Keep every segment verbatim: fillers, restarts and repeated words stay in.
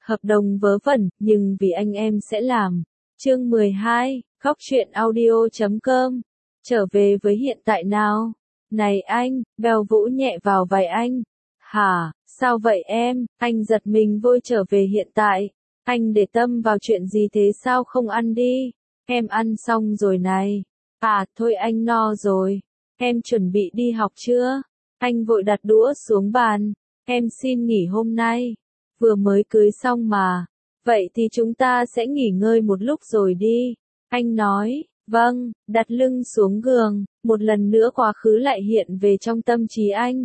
Hợp đồng vớ vẩn, nhưng vì anh em sẽ làm. Chương mười hai, Góc truyện audio chấm com. Trở về với hiện tại nào. Này anh, Bell vỗ nhẹ vào vai anh. Hả, sao vậy em? Anh giật mình vội trở về hiện tại. Anh để tâm vào chuyện gì thế sao không ăn đi? Em ăn xong rồi này. À, thôi anh no rồi. Em chuẩn bị đi học chưa? Anh vội đặt đũa xuống bàn. Em xin nghỉ hôm nay. Vừa mới cưới xong mà. Vậy thì chúng ta sẽ nghỉ ngơi một lúc rồi đi. Anh nói, vâng, đặt lưng xuống giường, một lần nữa quá khứ lại hiện về trong tâm trí anh.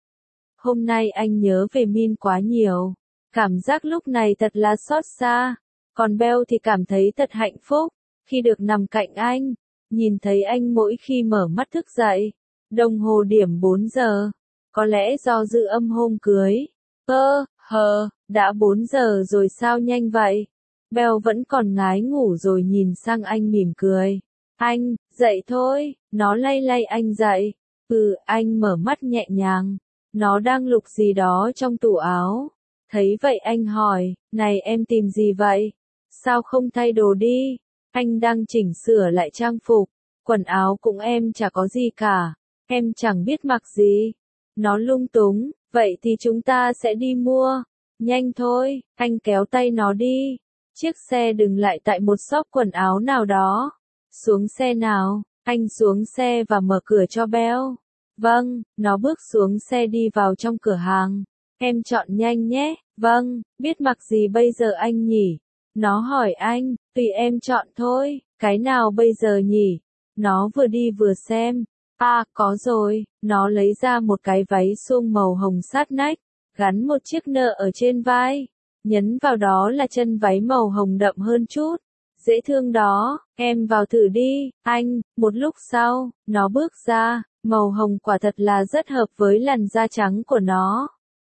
Hôm nay anh nhớ về Min quá nhiều. Cảm giác lúc này thật là xót xa. Còn Bell thì cảm thấy thật hạnh phúc, khi được nằm cạnh anh, nhìn thấy anh mỗi khi mở mắt thức dậy. Đồng hồ điểm bốn giờ. Có lẽ do dư âm hôm cưới. Ơ, hờ, đã bốn giờ rồi sao nhanh vậy? Bell vẫn còn ngái ngủ rồi nhìn sang anh mỉm cười. Anh, dậy thôi, nó lay lay anh dậy. Ừ, anh mở mắt nhẹ nhàng. Nó đang lục gì đó trong tủ áo. Thấy vậy anh hỏi, này em tìm gì vậy? Sao không thay đồ đi? Anh đang chỉnh sửa lại trang phục. Quần áo cũng em chả có gì cả. Em chẳng biết mặc gì. Nó lung túng, vậy thì chúng ta sẽ đi mua. Nhanh thôi, anh kéo tay nó đi. Chiếc xe dừng lại tại một shop quần áo nào đó. Xuống xe nào, anh xuống xe và mở cửa cho Bell. Vâng, nó bước xuống xe đi vào trong cửa hàng. Em chọn nhanh nhé, vâng, biết mặc gì bây giờ anh nhỉ? Nó hỏi anh, tùy em chọn thôi, cái nào bây giờ nhỉ? Nó vừa đi vừa xem. À, có rồi, nó lấy ra một cái váy suông màu hồng sát nách, gắn một chiếc nơ ở trên vai. Nhấn vào đó là chân váy màu hồng đậm hơn chút. Dễ thương đó, em vào thử đi, anh. Một lúc sau, nó bước ra, màu hồng quả thật là rất hợp với làn da trắng của nó.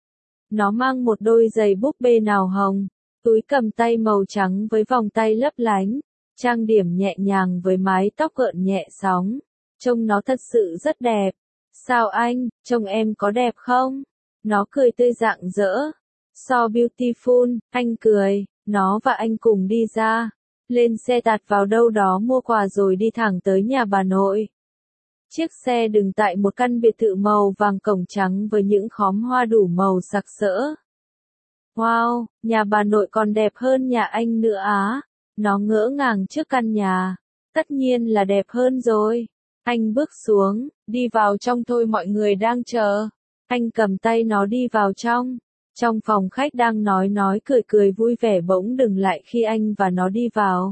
Nó mang một đôi giày búp bê nào hồng, túi cầm tay màu trắng với vòng tay lấp lánh, trang điểm nhẹ nhàng với mái tóc gợn nhẹ sóng. Trông nó thật sự rất đẹp. Sao anh, trông em có đẹp không? Nó cười tươi rạng rỡ. So beautiful, anh cười. Nó và anh cùng đi ra. Lên xe tạt vào đâu đó mua quà rồi đi thẳng tới nhà bà nội. Chiếc xe dừng tại một căn biệt thự màu vàng cổng trắng với những khóm hoa đủ màu sặc sỡ. Wow, nhà bà nội còn đẹp hơn nhà anh nữa á. Nó ngỡ ngàng trước căn nhà. Tất nhiên là đẹp hơn rồi. Anh bước xuống, đi vào trong thôi mọi người đang chờ. Anh cầm tay nó đi vào trong. Trong phòng khách đang nói nói cười cười vui vẻ bỗng dừng lại khi anh và nó đi vào.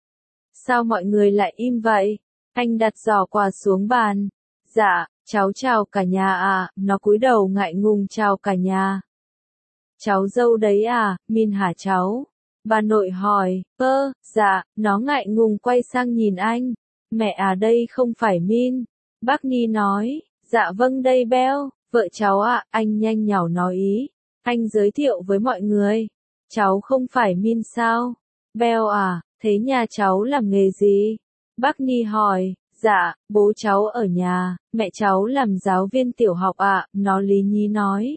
Sao mọi người lại im vậy? Anh đặt giỏ quà xuống bàn. Dạ, cháu chào cả nhà à, nó cúi đầu ngại ngùng chào cả nhà. Cháu dâu đấy à, Min hả cháu? Bà nội hỏi, ơ, dạ, nó ngại ngùng quay sang nhìn anh. Mẹ à đây không phải Min. Bác Ni nói, dạ vâng đây Bell, vợ cháu ạ, à, anh nhanh nhảu nói ý. Anh giới thiệu với mọi người. Cháu không phải Min sao? Bell à, thế nhà cháu làm nghề gì? Bác Ni hỏi, dạ, bố cháu ở nhà, mẹ cháu làm giáo viên tiểu học ạ, à, nó lý nhí nói.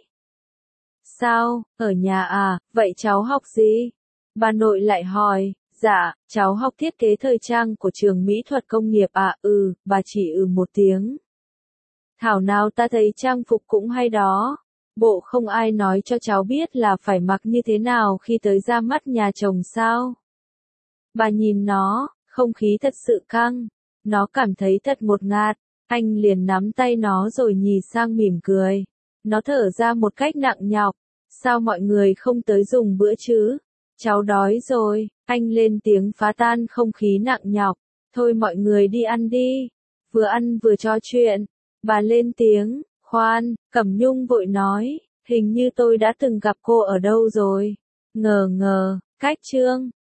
Sao, ở nhà à, vậy cháu học gì? Bà nội lại hỏi, dạ, cháu học thiết kế thời trang của trường mỹ thuật công nghiệp ạ, à, ừ, bà chỉ ừ một tiếng. Thảo nào ta thấy trang phục cũng hay đó. Bộ không ai nói cho cháu biết là phải mặc như thế nào khi tới ra mắt nhà chồng sao? Bà nhìn nó, không khí thật sự căng. Nó cảm thấy thật ngột ngạt. Anh liền nắm tay nó rồi nhìn sang mỉm cười. Nó thở ra một cách nặng nhọc. Sao mọi người không tới dùng bữa chứ? Cháu đói rồi. Anh lên tiếng phá tan không khí nặng nhọc. Thôi mọi người đi ăn đi. Vừa ăn vừa trò chuyện. Bà lên tiếng. Khoan, Cẩm Nhung vội nói, hình như tôi đã từng gặp cô ở đâu rồi. Ngờ ngờ, cách chương.